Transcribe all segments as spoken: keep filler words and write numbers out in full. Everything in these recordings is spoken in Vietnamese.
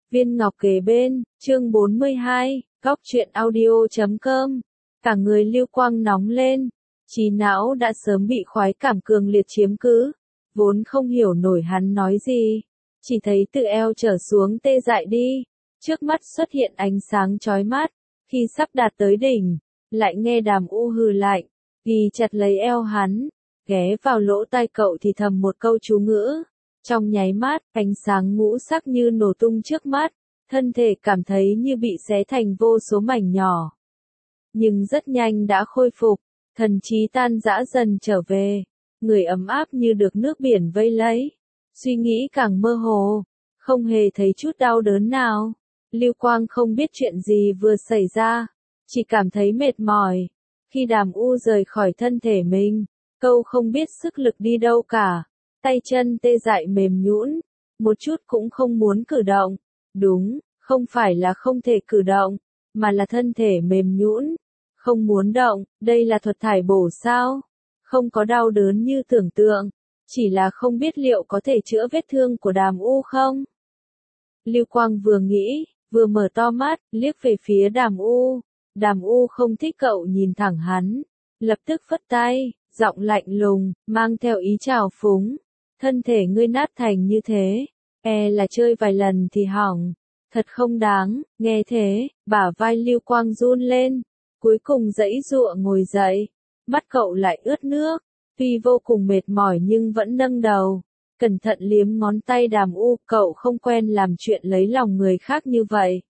Viên ngọc kề bên, chương bốn mươi hai, góc truyện audio chấm com. Cả người Lưu Quang nóng lên, trí não đã sớm bị khoái cảm cường liệt chiếm cứ, vốn không hiểu nổi hắn nói gì, chỉ thấy từ eo trở xuống tê dại đi, trước mắt xuất hiện ánh sáng chói mắt, khi sắp đạt tới đỉnh, lại nghe Đàm U hừ lạnh, ghi chặt lấy eo hắn, ghé vào lỗ tai cậu thì thầm một câu chú ngữ. Trong nháy mắt, ánh sáng ngũ sắc như nổ tung trước mắt, thân thể cảm thấy như bị xé thành vô số mảnh nhỏ. Nhưng rất nhanh đã khôi phục, thần trí tan rã dần trở về, người ấm áp như được nước biển vây lấy, suy nghĩ càng mơ hồ, không hề thấy chút đau đớn nào. Lưu Quang không biết chuyện gì vừa xảy ra, chỉ cảm thấy mệt mỏi. Khi Đàm U rời khỏi thân thể mình, cậu không biết sức lực đi đâu cả. Tay chân tê dại mềm nhũn, một chút cũng không muốn cử động. Đúng, không phải là không thể cử động, mà là thân thể mềm nhũn, không muốn động. Đây là thuật thải bổ sao? Không có đau đớn như tưởng tượng, chỉ là không biết liệu có thể chữa vết thương của Đàm U không? Lưu Quang vừa nghĩ, vừa mở to mắt, liếc về phía Đàm U. Đàm U không thích cậu nhìn thẳng hắn, lập tức phất tay, giọng lạnh lùng, mang theo ý trào phúng. Thân thể ngươi nát thành như thế, e là chơi vài lần thì hỏng, thật không đáng. Nghe thế, bả vai Lưu Quang run lên, cuối cùng giãy giụa ngồi dậy, mắt cậu lại ướt nước, tuy vô cùng mệt mỏi nhưng vẫn nâng đầu, cẩn thận liếm ngón tay Đàm U. Cậu không quen làm chuyện lấy lòng người khác như vậy.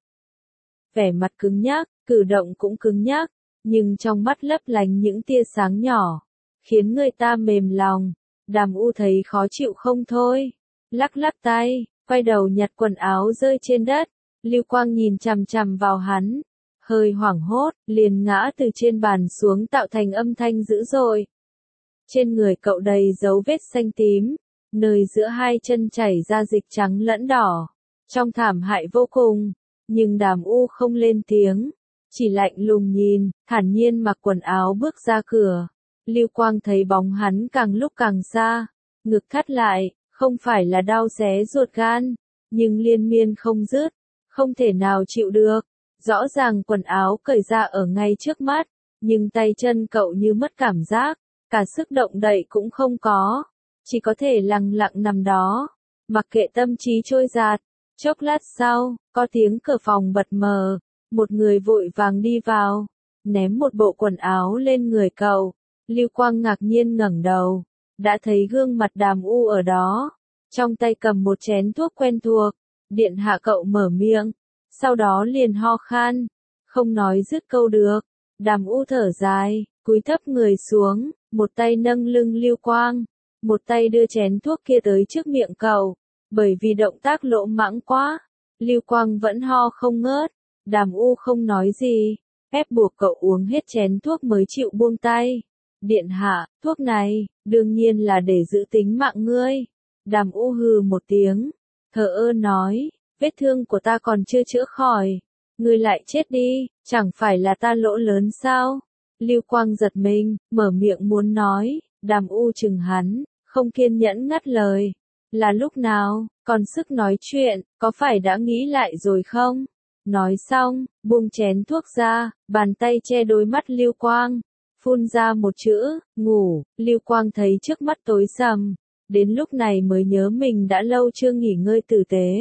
Vẻ mặt cứng nhắc, cử động cũng cứng nhắc, nhưng trong mắt lấp lánh những tia sáng nhỏ, khiến người ta mềm lòng. Đàm U thấy khó chịu không thôi, lắc lắc tay, quay đầu nhặt quần áo rơi trên đất. Lưu Quang nhìn chằm chằm vào hắn, hơi hoảng hốt, liền ngã từ trên bàn xuống tạo thành âm thanh dữ dội. Trên người cậu đầy dấu vết xanh tím, nơi giữa hai chân chảy ra dịch trắng lẫn đỏ, trông thảm hại vô cùng. Nhưng Đàm U không lên tiếng, chỉ lạnh lùng nhìn, thản nhiên mặc quần áo bước ra cửa. Lưu Quang thấy bóng hắn càng lúc càng xa, ngực thắt lại, không phải là đau xé ruột gan, nhưng liên miên không dứt, không thể nào chịu được. Rõ ràng quần áo cởi ra ở ngay trước mắt, nhưng tay chân cậu như mất cảm giác, cả sức động đậy cũng không có, chỉ có thể lặng lặng nằm đó, mặc kệ tâm trí trôi dạt. Chốc lát sau, có tiếng cửa phòng bật mở, một người vội vàng đi vào, ném một bộ quần áo lên người cậu. Lưu Quang ngạc nhiên ngẩng đầu, đã thấy gương mặt Đàm U ở đó, trong tay cầm một chén thuốc quen thuộc. Điện hạ. Cậu mở miệng, sau đó liền ho khan, không nói dứt câu được. Đàm U thở dài, cúi thấp người xuống, một tay nâng lưng Lưu Quang, một tay đưa chén thuốc kia tới trước miệng cậu. Bởi vì động tác lỗ mãng quá, Lưu Quang vẫn ho không ngớt. Đàm U không nói gì, ép buộc cậu uống hết chén thuốc mới chịu buông tay. Điện hạ, thuốc này, đương nhiên là để giữ tính mạng ngươi. Đàm U hừ một tiếng, thờ ơ nói, vết thương của ta còn chưa chữa khỏi, ngươi lại chết đi, chẳng phải là ta lỗ lớn sao? Lưu Quang giật mình, mở miệng muốn nói, Đàm U chừng hắn, không kiên nhẫn ngắt lời. Là lúc nào, còn sức nói chuyện, có phải đã nghĩ lại rồi không? Nói xong, buông chén thuốc ra, bàn tay che đôi mắt Lưu Quang, phun ra một chữ, ngủ. Lưu Quang thấy trước mắt tối sầm, đến lúc này mới nhớ mình đã lâu chưa nghỉ ngơi tử tế.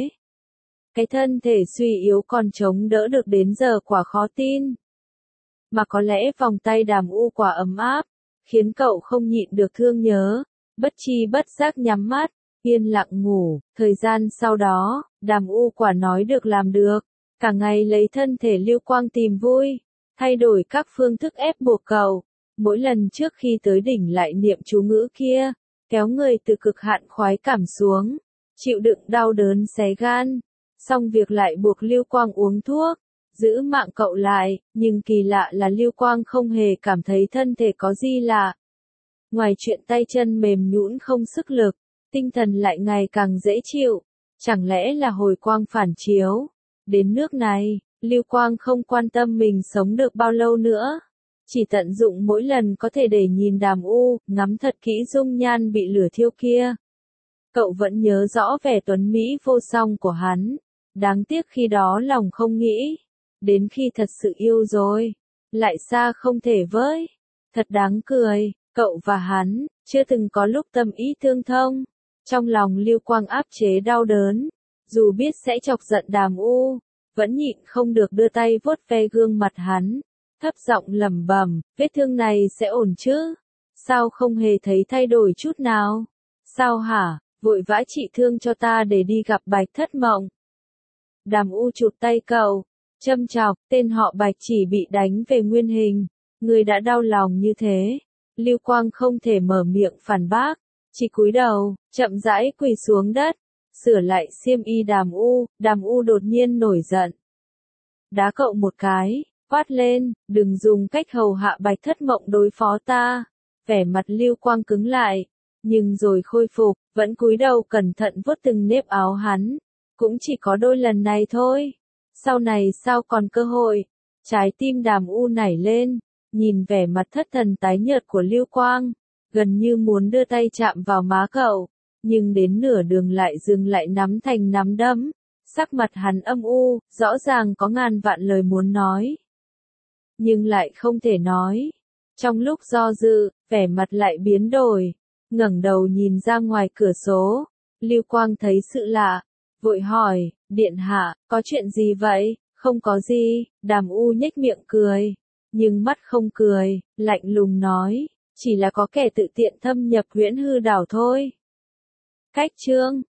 Cái thân thể suy yếu còn chống đỡ được đến giờ quả khó tin. Mà có lẽ vòng tay Đàm U quả ấm áp, khiến cậu không nhịn được thương nhớ, bất chi bất giác nhắm mắt, yên lặng ngủ. Thời gian sau đó, Đàm U quả nói được làm được, cả ngày lấy thân thể Lưu Quang tìm vui, thay đổi các phương thức ép buộc cậu. Mỗi lần trước khi tới đỉnh lại niệm chú ngữ kia, kéo người từ cực hạn khoái cảm xuống, chịu đựng đau đớn xé gan, xong việc lại buộc Lưu Quang uống thuốc, giữ mạng cậu lại. Nhưng kỳ lạ là Lưu Quang không hề cảm thấy thân thể có gì lạ. Ngoài chuyện tay chân mềm nhũn không sức lực, tinh thần lại ngày càng dễ chịu, chẳng lẽ là hồi quang phản chiếu? Đến nước này, Lưu Quang không quan tâm mình sống được bao lâu nữa, chỉ tận dụng mỗi lần có thể để nhìn Đàm U, ngắm thật kỹ dung nhan bị lửa thiêu kia. Cậu vẫn nhớ rõ vẻ tuấn mỹ vô song của hắn, Đáng tiếc khi đó lòng không nghĩ. Đến khi thật sự yêu rồi, lại xa không thể với. Thật đáng cười, cậu và hắn, chưa từng có lúc tâm ý tương thông. Trong lòng Lưu Quang áp chế đau đớn, dù biết sẽ chọc giận Đàm U, vẫn nhịn không được đưa tay vuốt ve gương mặt hắn, thấp giọng lẩm bẩm, vết thương này sẽ ổn chứ? Sao không hề thấy thay đổi chút nào? Sao hả? Vội vã trị thương cho ta để đi gặp Bạch Thất Mộng. Đàm U chụp tay cậu, châm chọc, tên họ Bạch chỉ bị đánh về nguyên hình, người đã đau lòng như thế. Lưu Quang không thể mở miệng phản bác, chỉ cúi đầu, chậm rãi quỳ xuống đất, sửa lại xiêm y Đàm U. Đàm U đột nhiên nổi giận, đá cậu một cái, quát lên, đừng dùng cách hầu hạ Bạch Thất Mộng đối phó ta. Vẻ mặt Lưu Quang cứng lại, nhưng rồi khôi phục, vẫn cúi đầu cẩn thận vuốt từng nếp áo hắn. Cũng chỉ có đôi lần này thôi. Sau này sao còn cơ hội? Trái tim Đàm U nảy lên, nhìn vẻ mặt thất thần tái nhợt của Lưu Quang, gần như muốn đưa tay chạm vào má cậu, nhưng đến nửa đường lại dừng lại nắm thành nắm đấm. Sắc mặt hắn âm u, rõ ràng có ngàn vạn lời muốn nói, nhưng lại không thể nói. Trong lúc do dự, vẻ mặt lại biến đổi, ngẩng đầu nhìn ra ngoài cửa sổ. Lưu Quang thấy sự lạ, vội hỏi, điện hạ, có chuyện gì vậy? Không có gì, Đàm U nhếch miệng cười, nhưng mắt không cười, lạnh lùng nói, chỉ là có kẻ tự tiện thâm nhập Huyễn Hư Đảo thôi. Cách chương